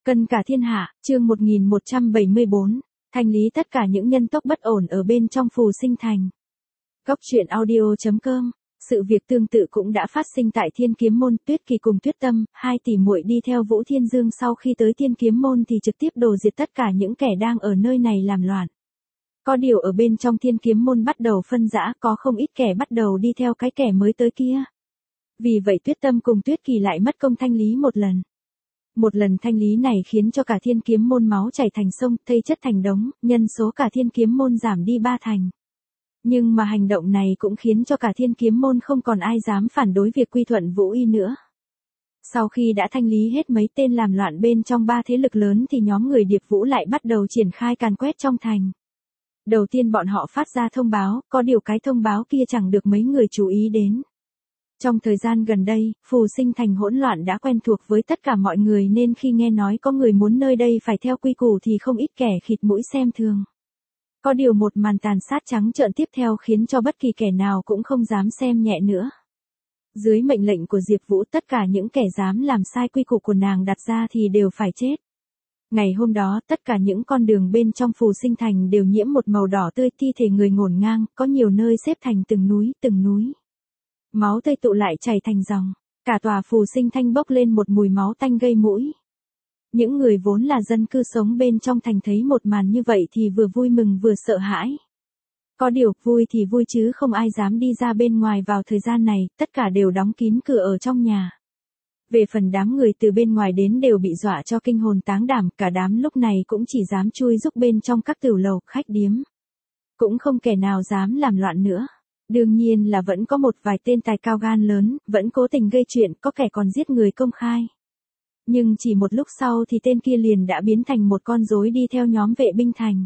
Cân cả thiên hạ, chương 1174, thanh lý tất cả những nhân tốc bất ổn ở bên trong Phù Sinh Thành. Góc truyện audio.com. Sự việc tương tự cũng đã phát sinh tại Thiên Kiếm Môn. Tuyết Kỳ cùng Tuyết Tâm, hai tỷ muội đi theo Vũ Thiên Dương, sau khi tới Thiên Kiếm Môn thì trực tiếp đổ diệt tất cả những kẻ đang ở nơi này làm loạn. Có điều ở bên trong Thiên Kiếm Môn bắt đầu phân rã, có không ít kẻ bắt đầu đi theo cái kẻ mới tới kia. Vì vậy Tuyết Tâm cùng Tuyết Kỳ lại mất công thanh lý một lần. Một lần thanh lý này khiến cho cả Thiên Kiếm Môn máu chảy thành sông, thây chất thành đống, nhân số cả Thiên Kiếm Môn giảm đi 3 thành. Nhưng mà hành động này cũng khiến cho cả Thiên Kiếm Môn không còn ai dám phản đối việc quy thuận Vũ Y nữa. Sau khi đã thanh lý hết mấy tên làm loạn bên trong 3 thế lực lớn thì nhóm người Điệp Vũ lại bắt đầu triển khai càn quét trong thành. Đầu tiên bọn họ phát ra thông báo, có điều cái thông báo kia chẳng được mấy người chú ý đến. Trong thời gian gần đây, Phù Sinh Thành hỗn loạn đã quen thuộc với tất cả mọi người, nên khi nghe nói có người muốn nơi đây phải theo quy củ thì không ít kẻ khịt mũi xem thường. Có điều một màn tàn sát trắng trợn tiếp theo khiến cho bất kỳ kẻ nào cũng không dám xem nhẹ nữa. Dưới mệnh lệnh của Diệp Vũ, tất cả những kẻ dám làm sai quy củ của nàng đặt ra thì đều phải chết. Ngày hôm đó, tất cả những con đường bên trong Phù Sinh Thành đều nhiễm một màu đỏ tươi, thi thể người ngổn ngang, có nhiều nơi xếp thành từng núi, từng núi. Máu tươi tụ lại chảy thành dòng, cả tòa Phù Sinh Thành bốc lên một mùi máu tanh gây mũi. Những người vốn là dân cư sống bên trong thành thấy một màn như vậy thì vừa vui mừng vừa sợ hãi. Có điều, vui thì vui chứ không ai dám đi ra bên ngoài vào thời gian này, tất cả đều đóng kín cửa ở trong nhà. Về phần đám người từ bên ngoài đến đều bị dọa cho kinh hồn táng đảm, cả đám lúc này cũng chỉ dám chui rúc bên trong các tửu lầu, khách điếm. Cũng không kẻ nào dám làm loạn nữa. Đương nhiên là vẫn có một vài tên tài cao gan lớn, vẫn cố tình gây chuyện, có kẻ còn giết người công khai. Nhưng chỉ một lúc sau thì tên kia liền đã biến thành một con rối đi theo nhóm vệ binh thành.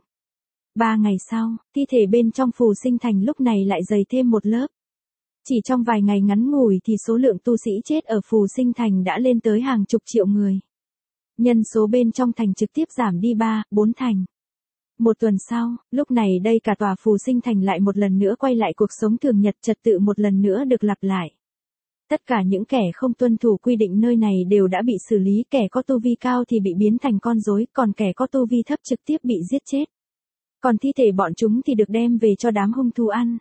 3 ngày sau, thi thể bên trong Phù Sinh Thành lúc này lại dày thêm một lớp. Chỉ trong vài ngày ngắn ngủi thì số lượng tu sĩ chết ở Phù Sinh Thành đã lên tới hàng chục triệu người. Nhân số bên trong thành trực tiếp giảm đi 3-4 thành. Một tuần sau, lúc này đây cả tòa Phù Sinh Thành lại một lần nữa quay lại cuộc sống thường nhật, trật tự một lần nữa được lặp lại. Tất cả những kẻ không tuân thủ quy định nơi này đều đã bị xử lý, kẻ có tu vi cao thì bị biến thành con rối, còn kẻ có tu vi thấp trực tiếp bị giết chết. Còn thi thể bọn chúng thì được đem về cho đám hung thú ăn.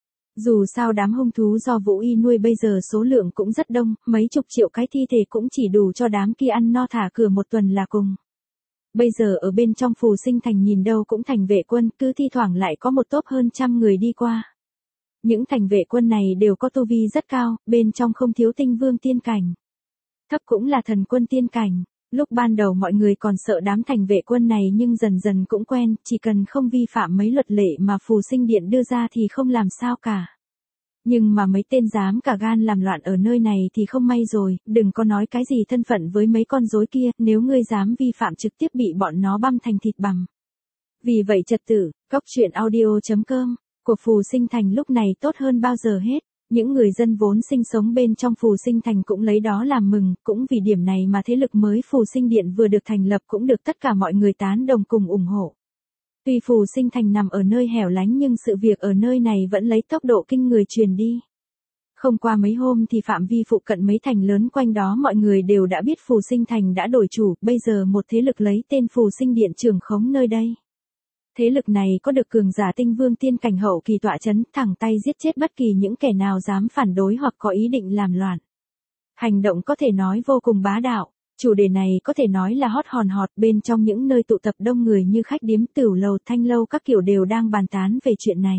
Dù sao đám hung thú do Vũ Y nuôi bây giờ số lượng cũng rất đông, mấy chục triệu cái thi thể cũng chỉ đủ cho đám kia ăn no thả cửa một tuần là cùng. Bây giờ ở bên trong Phù Sinh Thành nhìn đâu cũng thành vệ quân, cứ thi thoảng lại có một tốp hơn 100 người đi qua. Những thành vệ quân này đều có tu vi rất cao, bên trong không thiếu tinh vương tiên cảnh. Thấp cũng là thần quân tiên cảnh. Lúc ban đầu mọi người còn sợ đám thành vệ quân này nhưng dần dần cũng quen, chỉ cần không vi phạm mấy luật lệ mà Phù Sinh Điện đưa ra thì không làm sao cả. Nhưng mà mấy tên dám cả gan làm loạn ở nơi này thì không may rồi, đừng có nói cái gì thân phận với mấy con rối kia, nếu ngươi dám vi phạm trực tiếp bị bọn nó băm thành thịt bằm. Vì vậy trật tự, góc truyện audio.com, của Phù Sinh Thành lúc này tốt hơn bao giờ hết. Những người dân vốn sinh sống bên trong Phù Sinh Thành cũng lấy đó làm mừng, cũng vì điểm này mà thế lực mới Phù Sinh Điện vừa được thành lập cũng được tất cả mọi người tán đồng cùng ủng hộ. Tuy Phù Sinh Thành nằm ở nơi hẻo lánh nhưng sự việc ở nơi này vẫn lấy tốc độ kinh người truyền đi. Không qua mấy hôm thì phạm vi phụ cận mấy thành lớn quanh đó mọi người đều đã biết Phù Sinh Thành đã đổi chủ, bây giờ một thế lực lấy tên Phù Sinh Điện trưởng khống nơi đây. Thế lực này có được cường giả tinh vương tiên cảnh hậu kỳ tọa chấn, thẳng tay giết chết bất kỳ những kẻ nào dám phản đối hoặc có ý định làm loạn. Hành động có thể nói vô cùng bá đạo, chủ đề này có thể nói là hot hòn hot, bên trong những nơi tụ tập đông người như khách điếm, tửu lầu, thanh lâu các kiểu đều đang bàn tán về chuyện này.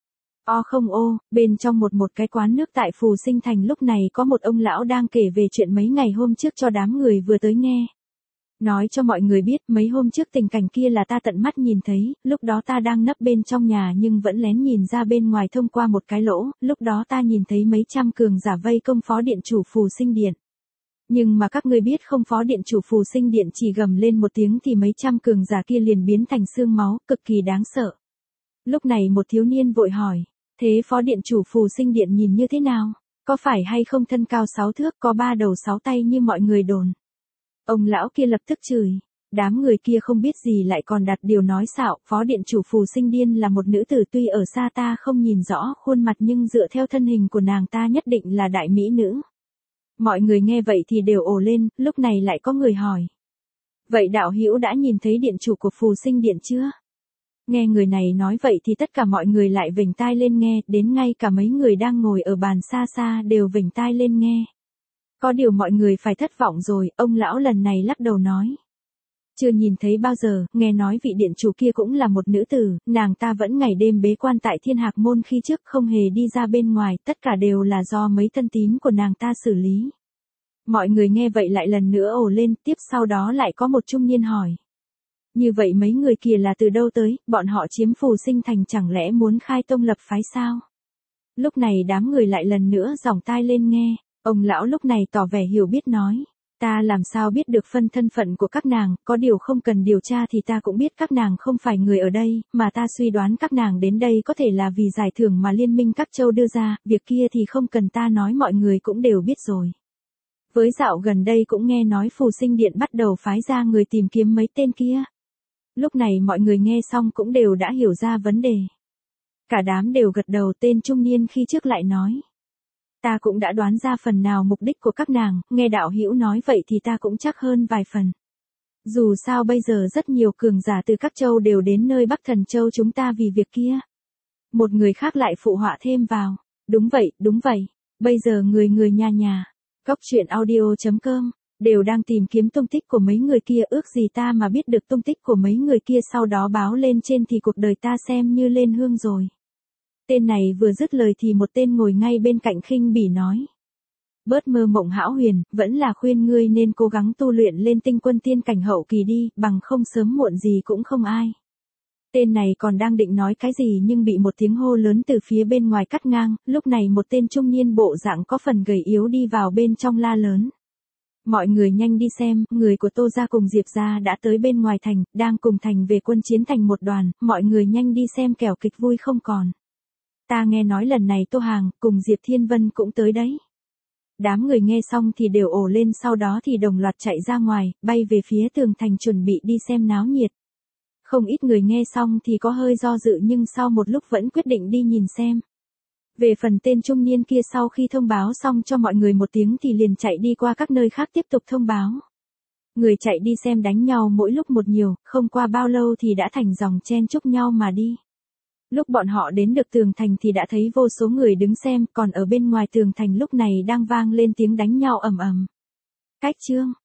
Bên trong một cái quán nước tại Phù Sinh Thành lúc này có một ông lão đang kể về chuyện mấy ngày hôm trước cho đám người vừa tới nghe. Nói cho mọi người biết mấy hôm trước tình cảnh kia là ta tận mắt nhìn thấy, lúc đó ta đang nấp bên trong nhà nhưng vẫn lén nhìn ra bên ngoài thông qua một cái lỗ, lúc đó ta nhìn thấy mấy trăm cường giả vây công phó điện chủ Phù Sinh Điện. Nhưng mà các ngươi biết không, phó điện chủ Phù Sinh Điện chỉ gầm lên một tiếng thì mấy trăm cường giả kia liền biến thành xương máu, cực kỳ đáng sợ. Lúc này một thiếu niên vội hỏi, thế phó điện chủ Phù Sinh Điện nhìn như thế nào? Có phải hay không thân cao 6 thước, có 3 đầu 6 tay như mọi người đồn? Ông lão kia lập tức chửi, đám người kia không biết gì lại còn đặt điều nói xạo, phó điện chủ Phù Sinh Điên là một nữ tử, tuy ở xa ta không nhìn rõ khuôn mặt nhưng dựa theo thân hình của nàng ta nhất định là đại mỹ nữ. Mọi người nghe vậy thì đều ồ lên, lúc này lại có người hỏi. Vậy đạo hữu đã nhìn thấy điện chủ của phù sinh điện chưa? Nghe người này nói vậy thì tất cả mọi người lại vểnh tai lên nghe, đến ngay cả mấy người đang ngồi ở bàn xa xa đều vểnh tai lên nghe. Có điều mọi người phải thất vọng rồi, ông lão lần này lắc đầu nói. Chưa nhìn thấy bao giờ, nghe nói vị điện chủ kia cũng là một nữ tử, nàng ta vẫn ngày đêm bế quan tại Thiên Hạc Môn khi trước không hề đi ra bên ngoài, tất cả đều là do mấy thân tín của nàng ta xử lý. Mọi người nghe vậy lại lần nữa ồ lên, tiếp sau đó lại có một trung niên hỏi. Như vậy mấy người kia là từ đâu tới, bọn họ chiếm phù sinh thành chẳng lẽ muốn khai tông lập phái sao? Lúc này đám người lại lần nữa giòng tai lên nghe, ông lão lúc này tỏ vẻ hiểu biết nói. Ta làm sao biết được phân thân phận của các nàng, có điều không cần điều tra thì ta cũng biết các nàng không phải người ở đây, mà ta suy đoán các nàng đến đây có thể là vì giải thưởng mà liên minh các châu đưa ra, việc kia thì không cần ta nói mọi người cũng đều biết rồi. Với dạo gần đây cũng nghe nói phù sinh điện bắt đầu phái ra người tìm kiếm mấy tên kia. Lúc này mọi người nghe xong cũng đều đã hiểu ra vấn đề. Cả đám đều gật đầu, tên trung niên khi trước lại nói. Ta cũng đã đoán ra phần nào mục đích của các nàng, nghe đạo hữu nói vậy thì ta cũng chắc hơn vài phần. Dù sao bây giờ rất nhiều cường giả từ các châu đều đến nơi Bắc Thần Châu chúng ta vì việc kia. Một người khác lại phụ họa thêm vào. Đúng vậy, bây giờ người nhà. Góc truyện audio.com đều đang tìm kiếm tung tích của mấy người kia, ước gì ta mà biết được tung tích của mấy người kia sau đó báo lên trên thì cuộc đời ta xem như lên hương rồi. Tên này vừa dứt lời thì một tên ngồi ngay bên cạnh khinh bỉ nói. Bớt mơ mộng hão huyền, vẫn là khuyên ngươi nên cố gắng tu luyện lên tinh quân tiên cảnh hậu kỳ đi, bằng không sớm muộn gì cũng không ai. Tên này còn đang định nói cái gì nhưng bị một tiếng hô lớn từ phía bên ngoài cắt ngang, lúc này một tên trung niên bộ dạng có phần gầy yếu đi vào bên trong la lớn. Mọi người nhanh đi xem, người của Tô gia cùng Diệp gia đã tới bên ngoài thành, đang cùng thành về quân chiến thành một đoàn, mọi người nhanh đi xem kẻo kịch vui không còn. Ta nghe nói lần này Tô Hàng cùng Diệp Thiên Vân cũng tới đấy. Đám người nghe xong thì đều ồ lên, sau đó thì đồng loạt chạy ra ngoài, bay về phía tường thành chuẩn bị đi xem náo nhiệt. Không ít người nghe xong thì có hơi do dự nhưng sau một lúc vẫn quyết định đi nhìn xem. Về phần tên trung niên kia sau khi thông báo xong cho mọi người một tiếng thì liền chạy đi qua các nơi khác tiếp tục thông báo. Người chạy đi xem đánh nhau mỗi lúc một nhiều, không qua bao lâu thì đã thành dòng chen chúc nhau mà đi. Lúc bọn họ đến được tường thành thì đã thấy vô số người đứng xem, còn ở bên ngoài tường thành lúc này đang vang lên tiếng đánh nhau ầm ầm. Cách chương